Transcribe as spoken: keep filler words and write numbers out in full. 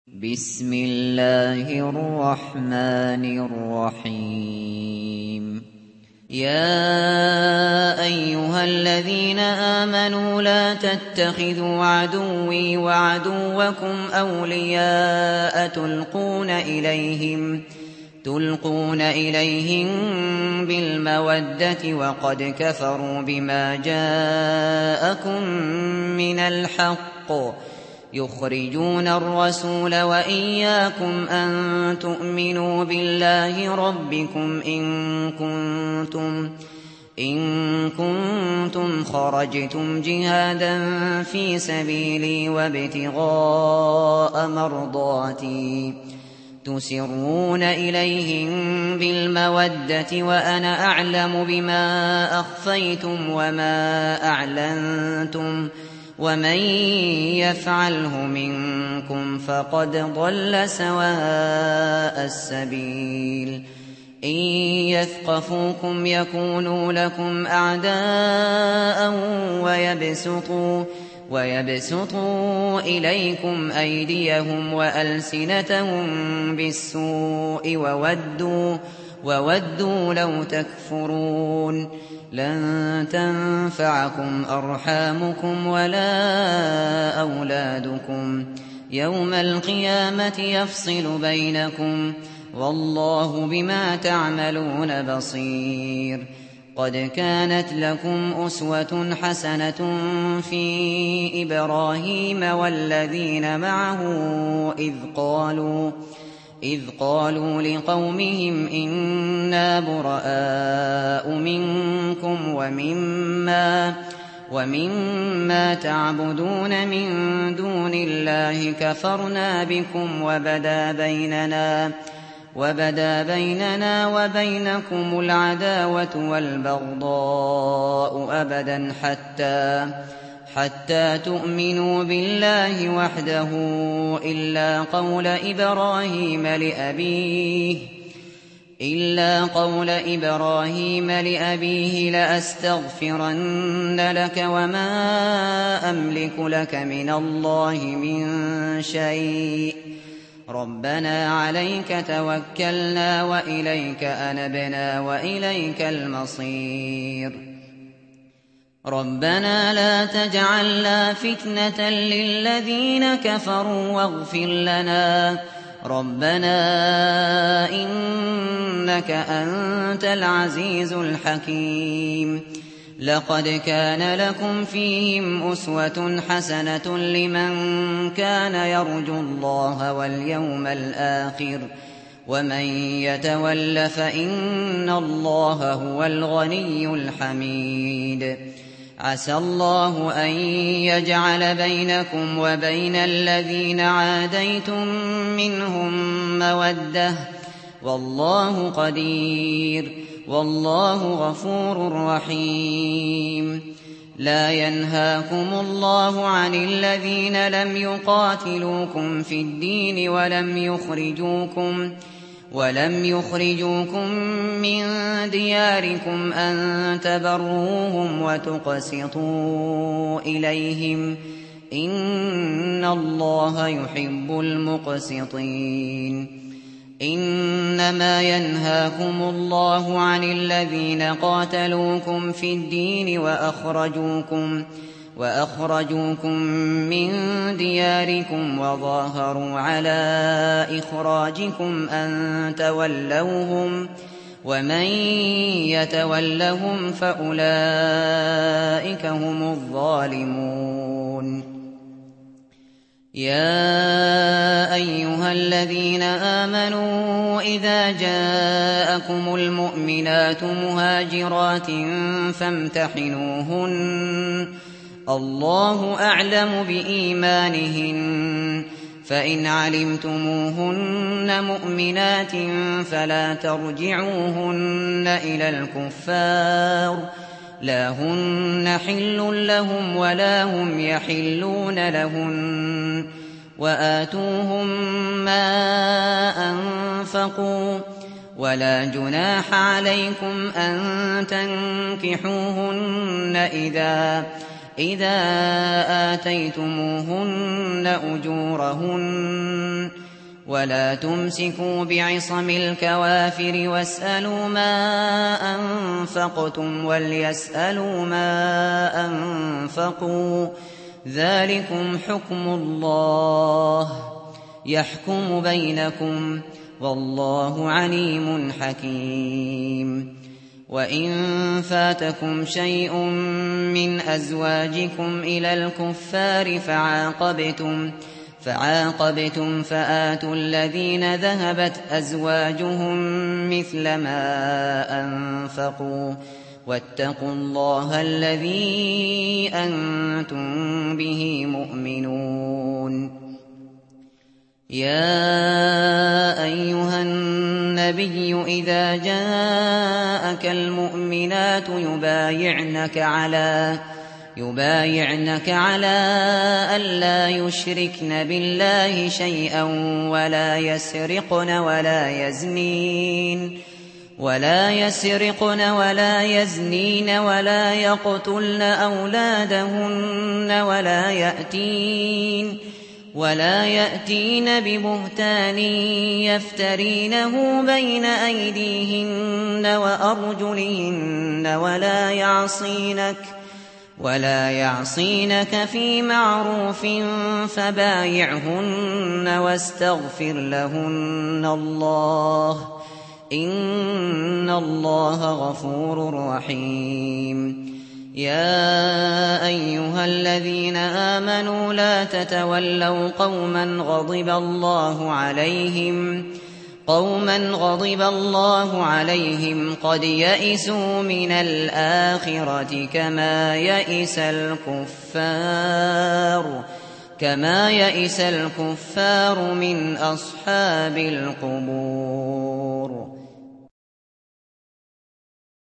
بسم الله الرحمن الرحيم يا أيها الذين آمنوا لا تتخذوا عدوي وعدوكم أولياء تلقون إليهم تلقون إليهم بالمودة وقد كفروا بما جاءكم من الحق يخرجون الرسول وإياكم أن تؤمنوا بالله ربكم إن كنتم إن كنتم خرجتم جهادا في سبيلي وابتغاء مرضاتي تسرون إليهم بالمودة وأنا أعلم بما أخفيتم وما أعلنتم ومن يفعله منكم فقد ضل سواء السبيل إن يثقفوكم يكونوا لكم أعداء ويبسطوا, ويبسطوا إليكم أيديهم وألسنتهم بالسوء وودوا, وودوا لو تكفرون لن تنفعكم أرحامكم ولا أولادكم يوم القيامة يفصل بينكم والله بما تعملون بصير قد كانت لكم أسوة حسنة في إبراهيم والذين معه إذ قالوا إذ قالوا لقومهم إنا براء منكم ومما, ومما تعبدون من دون الله كفرنا بكم وبدا بيننا, وبدا بيننا وبينكم العداوة والبغضاء أبدا حتى حتى تؤمنوا بالله وحده إلا قول إبراهيم لأبيه إلا قول إبراهيم لأبيه لأستغفرن لك وما أملك لك من الله من شيء ربنا عليك توكلنا وإليك أنبنا وإليك المصير ربنا لا تجعلنا فتنة للذين كفروا واغفر لنا ربنا إنك أنت العزيز الحكيم لقد كان لكم فيهم أسوة حسنة لمن كان يرجو الله واليوم الآخر ومن يتول فإن الله هو الغني الحميد عسى الله أن يجعل بينكم وبين الذين عاديتم منهم مودة والله قدير والله غفور رحيم لا ينهاكم الله عن الذين لم يقاتلوكم في الدين ولم يخرجوكم ولم يخرجوكم من دياركم أن تبروهم وتقسطوا إليهم إن الله يحب المقسطين إنما ينهاكم الله عن الذين قاتلوكم في الدين وأخرجوكم وأخرجوكم من دياركم وظاهروا على إخراجكم أن تولوهم ومن يتولهم فأولئك هم الظالمون يا أيها الذين آمنوا إذا جاءكم المؤمنات مهاجرات فامتحنوهن الله أعلم بإيمانهن فإن علمتموهن مؤمنات فلا ترجعوهن إلى الكفار لا هن حل لهم ولا هم يحلون لهن وآتوهم ما أنفقوا ولا جناح عليكم أن تنكحوهن إذا إذا آتيتموهن أجورهن ولا تمسكوا بعصم الكوافر واسألوا ما أنفقتم وليسألوا ما أنفقوا ذلكم حكم الله يحكم بينكم والله عليم حكيم. وإن فاتكم شيء من أزواجكم إلى الكفار فعاقبتم فعاقبتم فآتوا الذين ذهبت أزواجهم مثل ما أنفقوا واتقوا الله الذي أنتم به مؤمنون. يا أيها النبي إذا جاءك المؤمنات يبايعنك على يبايعنك على ألا يشركن بالله شيئا ولا يسرقن ولا يزنين ولا يسرقن ولا يزنين ولا يقتلن أولادهن ولا يأتين ولا يأتين ببهتان يفترينه بين أيديهن وأرجلهن ولا يعصينك ولا يعصينك في معروف فبايعهن واستغفر لهن الله إن الله غفور رحيم. يا أيها الذين آمنوا لا تتولوا قوما غضب الله عليهم قوما غضب الله عليهم قد يئسوا من الآخرة كما يئس الكفار كما يئس الكفار من أصحاب القبور.